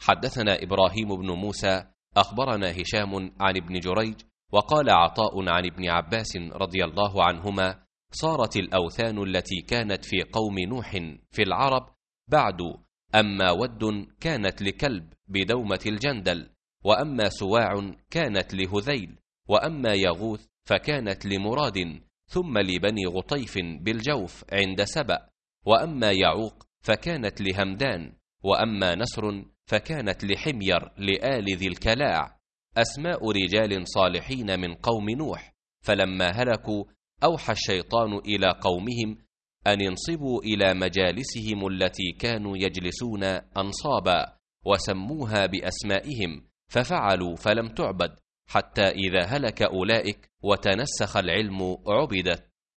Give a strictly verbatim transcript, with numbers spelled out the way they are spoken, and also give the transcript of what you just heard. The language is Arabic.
حدثنا إبراهيم بن موسى أخبرنا هشام عن ابن جريج وقال عطاء عن ابن عباس رضي الله عنهما: صارت الأوثان التي كانت في قوم نوح في العرب بعد، أما ود كانت لكلب بدومة الجندل، وأما سواع كانت لهذيل، وأما يغوث فكانت لمراد، ثم لبني غطيف بالجوف عند سبأ، وأما يعوق فكانت لهمدان، وأما نسر فكانت لحمير لآل ذي الكلاع، أسماء رجال صالحين من قوم نوح. فلما هلكوا أوحى الشيطان إلى قومهم أن ينصبوا إلى مجالسهم التي كانوا يجلسون أنصابا، وسموها بأسمائهم، ففعلوا فلم تعبد، حتى إذا هلك أولئك وتنسخ العلم عبدت.